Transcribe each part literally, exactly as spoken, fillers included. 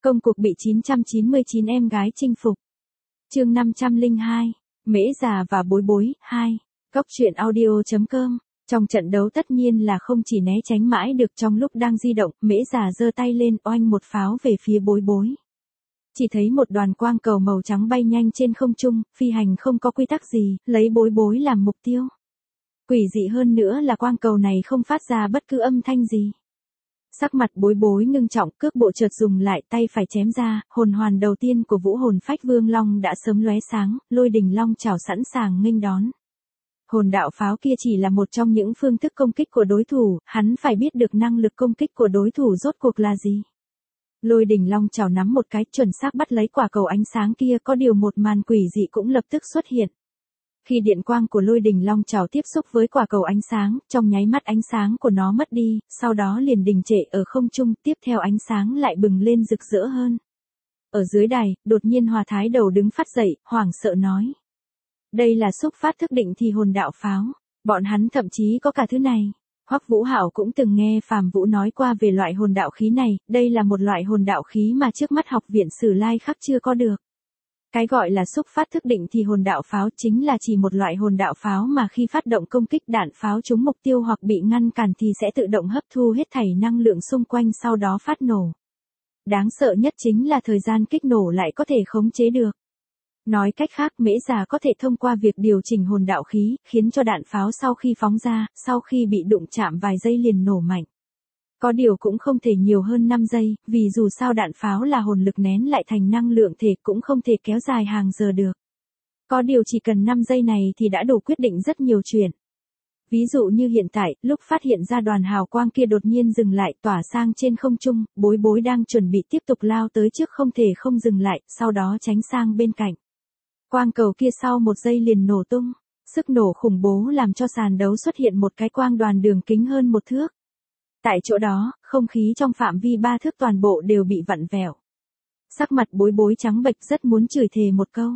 Công cuộc bị chín trăm chín mươi chín em gái chinh phục. Chương năm trăm lẻ hai, Mễ Già và Bối Bối, hai. Cóc truyện audio chấm com. Trong trận đấu tất nhiên là không chỉ né tránh mãi được, trong lúc đang di động, Mễ Già giơ tay lên oanh một pháo về phía Bối Bối. Chỉ thấy một đoàn quang cầu màu trắng bay nhanh trên không trung, phi hành không có quy tắc gì, lấy Bối Bối làm mục tiêu. Quỷ dị hơn nữa là quang cầu này không phát ra bất cứ âm thanh gì. Sắc mặt Bối Bối ngưng trọng, cước bộ chợt dùng lại, tay phải chém ra, hồn hoàn đầu tiên của Vũ Hồn Phách Vương Long đã sớm lóe sáng, Lôi Đình Long chảo sẵn sàng nghênh đón. Hồn đạo pháo kia chỉ là một trong những phương thức công kích của đối thủ, hắn phải biết được năng lực công kích của đối thủ rốt cuộc là gì. Lôi Đình Long chảo nắm một cái, chuẩn xác bắt lấy quả cầu ánh sáng kia, có điều một màn quỷ dị cũng lập tức xuất hiện. Khi điện quang của Lôi Đình Long chảo tiếp xúc với quả cầu ánh sáng, trong nháy mắt ánh sáng của nó mất đi, sau đó liền đình trệ ở không trung, tiếp theo ánh sáng lại bừng lên rực rỡ hơn. Ở dưới đài, đột nhiên Hòa Thái Đầu đứng phát dậy, hoảng sợ nói. Đây là xúc phát thức định thì hồn đạo pháo, bọn hắn thậm chí có cả thứ này. Hoắc Vũ Hạo cũng từng nghe Phàm Vũ nói qua về loại hồn đạo khí này, đây là một loại hồn đạo khí mà trước mắt học viện Sử Lai Khắc chưa có được. Cái gọi là xúc phát thức định thì hồn đạo pháo chính là chỉ một loại hồn đạo pháo mà khi phát động công kích đạn pháo trúng mục tiêu hoặc bị ngăn cản thì sẽ tự động hấp thu hết thảy năng lượng xung quanh sau đó phát nổ. Đáng sợ nhất chính là thời gian kích nổ lại có thể khống chế được. Nói cách khác, Mễ Già có thể thông qua việc điều chỉnh hồn đạo khí, khiến cho đạn pháo sau khi phóng ra, sau khi bị đụng chạm vài giây liền nổ mạnh. Có điều cũng không thể nhiều hơn năm giây, vì dù sao đạn pháo là hồn lực nén lại thành năng lượng thể cũng không thể kéo dài hàng giờ được. Có điều chỉ cần năm giây này thì đã đủ quyết định rất nhiều chuyện. Ví dụ như hiện tại, lúc phát hiện ra đoàn hào quang kia đột nhiên dừng lại, tỏa sang trên không trung, Bối Bối đang chuẩn bị tiếp tục lao tới trước không thể không dừng lại, sau đó tránh sang bên cạnh. Quang cầu kia sau một giây liền nổ tung, sức nổ khủng bố làm cho sàn đấu xuất hiện một cái quang đoàn đường kính hơn một thước. Tại chỗ đó, không khí trong phạm vi ba thước toàn bộ đều bị vặn vẹo. Sắc mặt Bối Bối trắng bệch, rất muốn chửi thề một câu.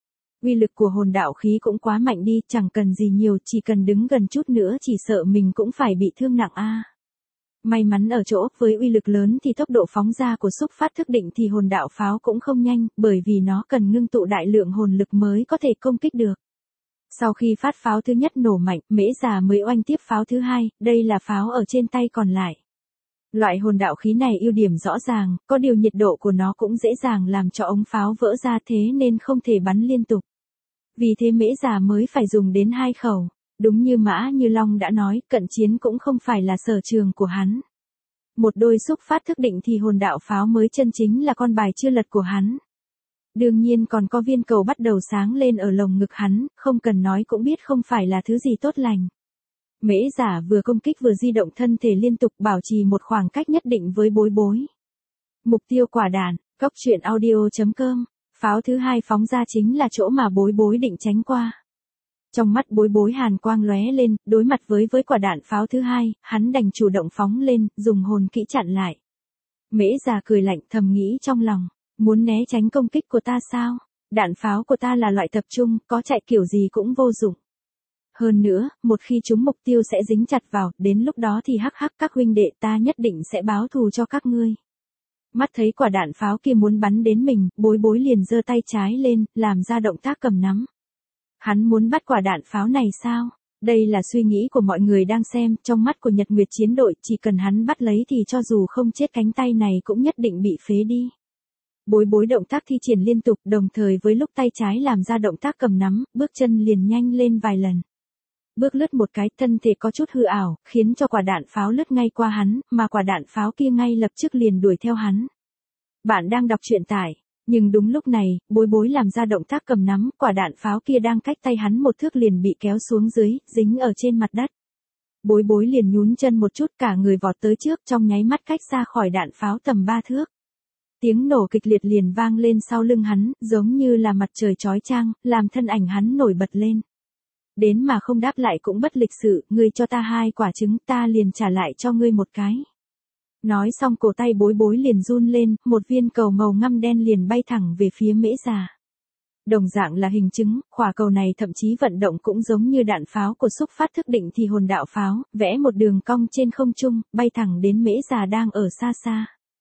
Uy lực của hồn đạo khí cũng quá mạnh đi, chẳng cần gì nhiều, chỉ cần đứng gần chút nữa chỉ sợ mình cũng phải bị thương nặng a. À. May mắn ở chỗ, với uy lực lớn thì tốc độ phóng ra của xúc phát thức định thì hồn đạo pháo cũng không nhanh, bởi vì nó cần ngưng tụ đại lượng hồn lực mới có thể công kích được. Sau khi phát pháo thứ nhất nổ mạnh, Mễ Già mới oanh tiếp pháo thứ hai, đây là pháo ở trên tay còn lại. Loại hồn đạo khí này ưu điểm rõ ràng, có điều nhiệt độ của nó cũng dễ dàng làm cho ống pháo vỡ ra, thế nên không thể bắn liên tục. Vì thế Mễ Già mới phải dùng đến hai khẩu. Đúng như Mã Như Long đã nói, cận chiến cũng không phải là sở trường của hắn. Một đôi xúc phát thức định thì hồn đạo pháo mới chân chính là con bài chưa lật của hắn. Đương nhiên còn có viên cầu bắt đầu sáng lên ở lồng ngực hắn, không cần nói cũng biết không phải là thứ gì tốt lành. Mễ Già vừa công kích vừa di động thân thể liên tục, bảo trì một khoảng cách nhất định với Bối Bối. Mục tiêu quả đạn, cóc truyện audio chấm com. Pháo thứ hai phóng ra chính là chỗ mà Bối Bối định tránh qua. Trong mắt Bối Bối hàn quang lóe lên, đối mặt với với quả đạn pháo thứ hai, hắn đành chủ động phóng lên, dùng hồn kỹ chặn lại. Mễ Già cười lạnh, thầm nghĩ trong lòng, muốn né tránh công kích của ta sao? Đạn pháo của ta là loại tập trung, có chạy kiểu gì cũng vô dụng. Hơn nữa, một khi chúng mục tiêu sẽ dính chặt vào, đến lúc đó thì hắc hắc các huynh đệ ta nhất định sẽ báo thù cho các ngươi. Mắt thấy quả đạn pháo kia muốn bắn đến mình, Bối Bối liền giơ tay trái lên, làm ra động tác cầm nắm. Hắn muốn bắt quả đạn pháo này sao? Đây là suy nghĩ của mọi người đang xem, trong mắt của Nhật Nguyệt Chiến đội, chỉ cần hắn bắt lấy thì cho dù không chết cánh tay này cũng nhất định bị phế đi. Bối Bối động tác thi triển liên tục, đồng thời với lúc tay trái làm ra động tác cầm nắm, bước chân liền nhanh lên vài lần. Bước lướt một cái, thân thể có chút hư ảo, khiến cho quả đạn pháo lướt ngay qua hắn, mà quả đạn pháo kia ngay lập tức liền đuổi theo hắn. Bạn đang đọc truyện tải. Nhưng đúng lúc này, Bối Bối làm ra động tác cầm nắm, quả đạn pháo kia đang cách tay hắn một thước liền bị kéo xuống dưới, dính ở trên mặt đất. Bối Bối liền nhún chân một chút, cả người vọt tới trước, trong nháy mắt cách xa khỏi đạn pháo tầm ba thước. Tiếng nổ kịch liệt liền vang lên sau lưng hắn, giống như là mặt trời chói chang, làm thân ảnh hắn nổi bật lên. Đến mà không đáp lại cũng bất lịch sự, ngươi cho ta hai quả trứng, ta liền trả lại cho ngươi một cái. Nói xong cổ tay Bối Bối liền run lên, một viên cầu màu ngăm đen liền bay thẳng về phía Mễ Già. Đồng dạng là hình trứng, quả cầu này thậm chí vận động cũng giống như đạn pháo của xúc phát thức định thì hồn đạo pháo, vẽ một đường cong trên không trung, bay thẳng đến Mễ Già đang ở xa xa.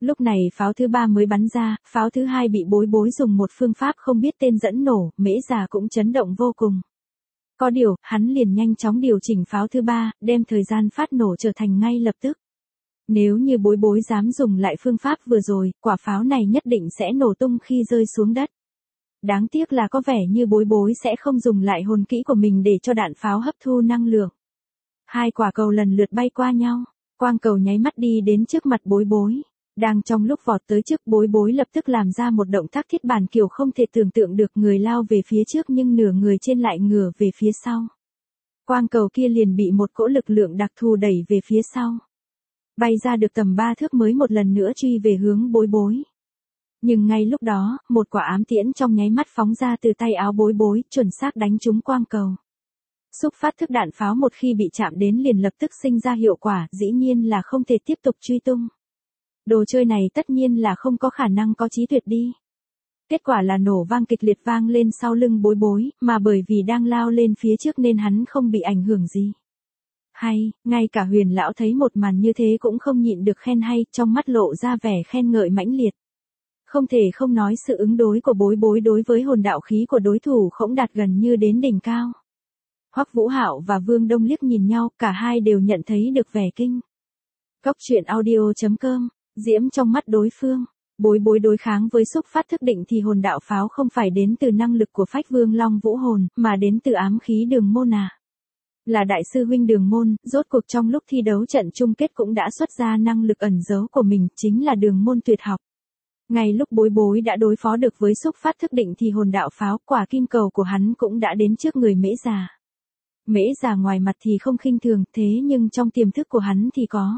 Lúc này pháo thứ ba mới bắn ra, pháo thứ hai bị bối bối dùng một phương pháp không biết tên dẫn nổ, Mễ Già cũng chấn động vô cùng. Có điều, hắn liền nhanh chóng điều chỉnh pháo thứ ba, đem thời gian phát nổ trở thành ngay lập tức. Nếu như bối bối dám dùng lại phương pháp vừa rồi, quả pháo này nhất định sẽ nổ tung khi rơi xuống đất. Đáng tiếc là có vẻ như bối bối sẽ không dùng lại hồn kỹ của mình để cho đạn pháo hấp thu năng lượng. Hai quả cầu lần lượt bay qua nhau, quang cầu nháy mắt đi đến trước mặt bối bối. Đang trong lúc vọt tới trước, bối bối lập tức làm ra một động tác thiết bản kiểu không thể tưởng tượng được, người lao về phía trước nhưng nửa người trên lại ngửa về phía sau. Quang cầu kia liền bị một cỗ lực lượng đặc thù đẩy về phía sau. Bay ra được tầm ba thước mới một lần nữa truy về hướng bối bối. Nhưng ngay lúc đó, một quả ám tiễn trong nháy mắt phóng ra từ tay áo bối bối, chuẩn xác đánh trúng quang cầu. Xúc phát thức đạn pháo một khi bị chạm đến liền lập tức sinh ra hiệu quả, dĩ nhiên là không thể tiếp tục truy tung. Đồ chơi này tất nhiên là không có khả năng có trí tuyệt đi. Kết quả là nổ vang kịch liệt vang lên sau lưng bối bối, mà bởi vì đang lao lên phía trước nên hắn không bị ảnh hưởng gì. Hay, ngay cả Huyền lão thấy một màn như thế cũng không nhịn được khen hay, trong mắt lộ ra vẻ khen ngợi mãnh liệt. Không thể không nói sự ứng đối của bối bối đối với hồn đạo khí của đối thủ Khổng Đạt gần như đến đỉnh cao. Hoắc Vũ Hạo và Vương Đông liếc nhìn nhau, cả hai đều nhận thấy được vẻ kinh. Cốc truyện audio chấm com, diễm trong mắt đối phương. Bối bối đối kháng với xúc phát thức định thì hồn đạo pháo không phải đến từ năng lực của Phách Vương Long Vũ Hồn, mà đến từ ám khí Đường Môn à. Là đại sư huynh Đường Môn, rốt cuộc trong lúc thi đấu trận chung kết cũng đã xuất ra năng lực ẩn giấu của mình, chính là Đường Môn tuyệt học. Ngay lúc bối bối đã đối phó được với xúc phát thức định thì hồn đạo pháo, quả kim cầu của hắn cũng đã đến trước người Mễ Già. Mễ Già ngoài mặt thì không khinh thường, thế nhưng trong tiềm thức của hắn thì có.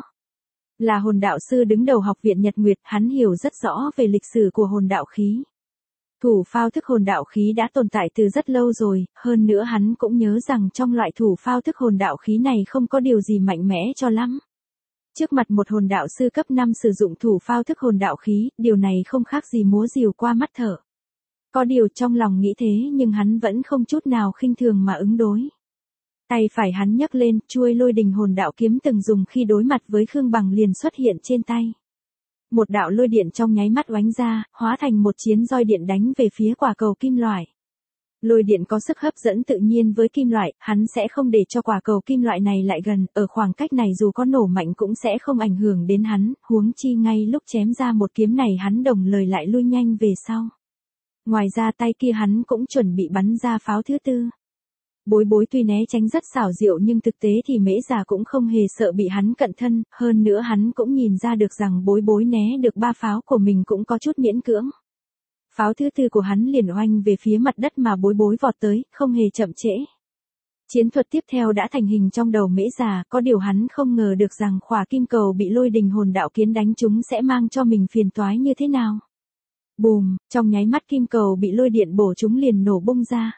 Là hồn đạo sư đứng đầu học viện Nhật Nguyệt, hắn hiểu rất rõ về lịch sử của hồn đạo khí. Thủ phao thức hồn đạo khí đã tồn tại từ rất lâu rồi, hơn nữa hắn cũng nhớ rằng trong loại thủ phao thức hồn đạo khí này không có điều gì mạnh mẽ cho lắm. Trước mặt một hồn đạo sư cấp năm sử dụng thủ phao thức hồn đạo khí, điều này không khác gì múa rìu qua mắt thợ. Có điều trong lòng nghĩ thế nhưng hắn vẫn không chút nào khinh thường mà ứng đối. Tay phải hắn nhấc lên, chuôi lôi đình hồn đạo kiếm từng dùng khi đối mặt với Khương Bằng liền xuất hiện trên tay. Một đạo lôi điện trong nháy mắt oánh ra, hóa thành một chiến roi điện đánh về phía quả cầu kim loại. Lôi điện có sức hấp dẫn tự nhiên với kim loại, hắn sẽ không để cho quả cầu kim loại này lại gần, ở khoảng cách này dù có nổ mạnh cũng sẽ không ảnh hưởng đến hắn, huống chi ngay lúc chém ra một kiếm này hắn đồng lời lại lui nhanh về sau. Ngoài ra tay kia hắn cũng chuẩn bị bắn ra pháo thứ tư. Bối bối tuy né tránh rất xảo diệu nhưng thực tế thì Mễ Già cũng không hề sợ bị hắn cận thân, hơn nữa hắn cũng nhìn ra được rằng bối bối né được ba pháo của mình cũng có chút miễn cưỡng. Pháo thứ tư của hắn liền oanh về phía mặt đất mà bối bối vọt tới, không hề chậm trễ. Chiến thuật tiếp theo đã thành hình trong đầu Mễ Già, có điều hắn không ngờ được rằng khỏa kim cầu bị lôi đình hồn đạo kiến đánh trúng sẽ mang cho mình phiền toái như thế nào. Bùm, trong nháy mắt kim cầu bị lôi điện bổ trúng liền nổ bung ra.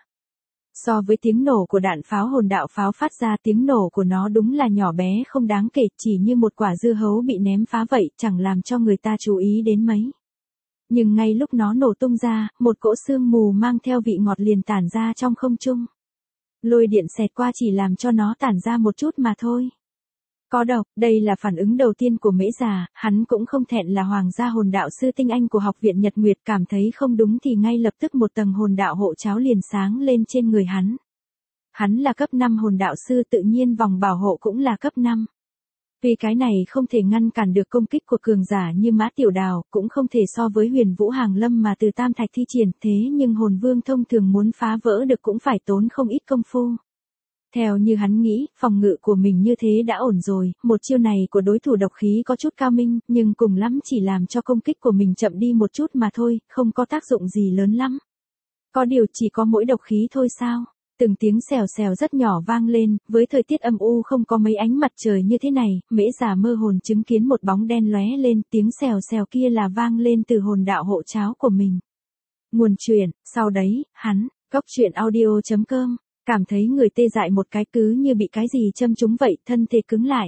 So với tiếng nổ của đạn pháo hồn đạo pháo phát ra, tiếng nổ của nó đúng là nhỏ bé không đáng kể, chỉ như một quả dưa hấu bị ném phá vậy, chẳng làm cho người ta chú ý đến mấy. Nhưng ngay lúc nó nổ tung ra, một cỗ sương mù mang theo vị ngọt liền tản ra trong không trung. Lôi điện xẹt qua chỉ làm cho nó tản ra một chút mà thôi. Có độc, đây là phản ứng đầu tiên của Mễ Già, hắn cũng không thẹn là hoàng gia hồn đạo sư tinh anh của học viện Nhật Nguyệt, cảm thấy không đúng thì ngay lập tức một tầng hồn đạo hộ cháo liền sáng lên trên người hắn. Hắn là cấp năm hồn đạo sư tự nhiên vòng bảo hộ cũng là cấp năm. Vì cái này không thể ngăn cản được công kích của cường giả như Mã Tiểu Đào, cũng không thể so với Huyền Vũ Hàng Lâm mà từ Tam Thạch thi triển, thế nhưng hồn vương thông thường muốn phá vỡ được cũng phải tốn không ít công phu. Theo như hắn nghĩ, phòng ngự của mình như thế đã ổn rồi, một chiêu này của đối thủ độc khí có chút cao minh, nhưng cùng lắm chỉ làm cho công kích của mình chậm đi một chút mà thôi, không có tác dụng gì lớn lắm. Có điều chỉ có mỗi độc khí thôi sao? Từng tiếng xèo xèo rất nhỏ vang lên, với thời tiết âm u không có mấy ánh mặt trời như thế này, Mễ Già mơ hồn chứng kiến một bóng đen lóe lên, tiếng xèo xèo kia là vang lên từ hồn đạo hộ cháo của mình. Nguồn truyện, sau đấy, hắn, cốc truyện audio chấm com, cảm thấy người tê dại một cái cứ như bị cái gì châm trúng vậy, thân thể cứng lại.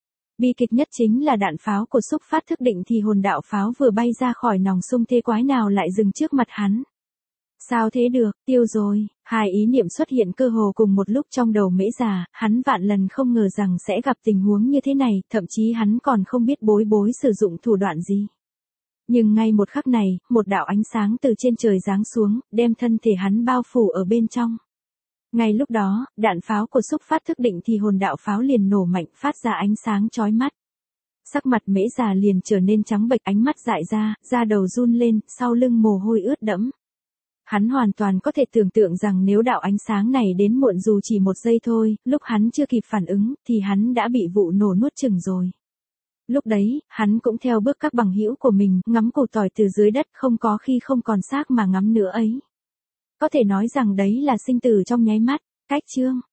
Bi kịch nhất chính là đạn pháo của xúc phát thức định thì hồn đạo pháo vừa bay ra khỏi nòng sung thế quái nào lại dừng trước mặt hắn. Sao thế được, tiêu rồi, hai ý niệm xuất hiện cơ hồ cùng một lúc trong đầu Mễ Già, hắn vạn lần không ngờ rằng sẽ gặp tình huống như thế này, thậm chí hắn còn không biết bối bối sử dụng thủ đoạn gì. Nhưng ngay một khắc này, một đạo ánh sáng từ trên trời giáng xuống, đem thân thể hắn bao phủ ở bên trong. Ngay lúc đó, đạn pháo của xúc phát thức định thì hồn đạo pháo liền nổ mạnh phát ra ánh sáng chói mắt. Sắc mặt Mễ Già liền trở nên trắng bệch, ánh mắt dại ra, da đầu run lên, sau lưng mồ hôi ướt đẫm. Hắn hoàn toàn có thể tưởng tượng rằng nếu đạo ánh sáng này đến muộn dù chỉ một giây thôi, lúc hắn chưa kịp phản ứng, thì hắn đã bị vụ nổ nuốt chửng rồi. Lúc đấy, hắn cũng theo bước các bằng hữu của mình, ngắm củ tỏi từ dưới đất, không có khi không còn xác mà ngắm nữa ấy. Có thể nói rằng đấy là sinh tử trong nháy mắt. Cách chương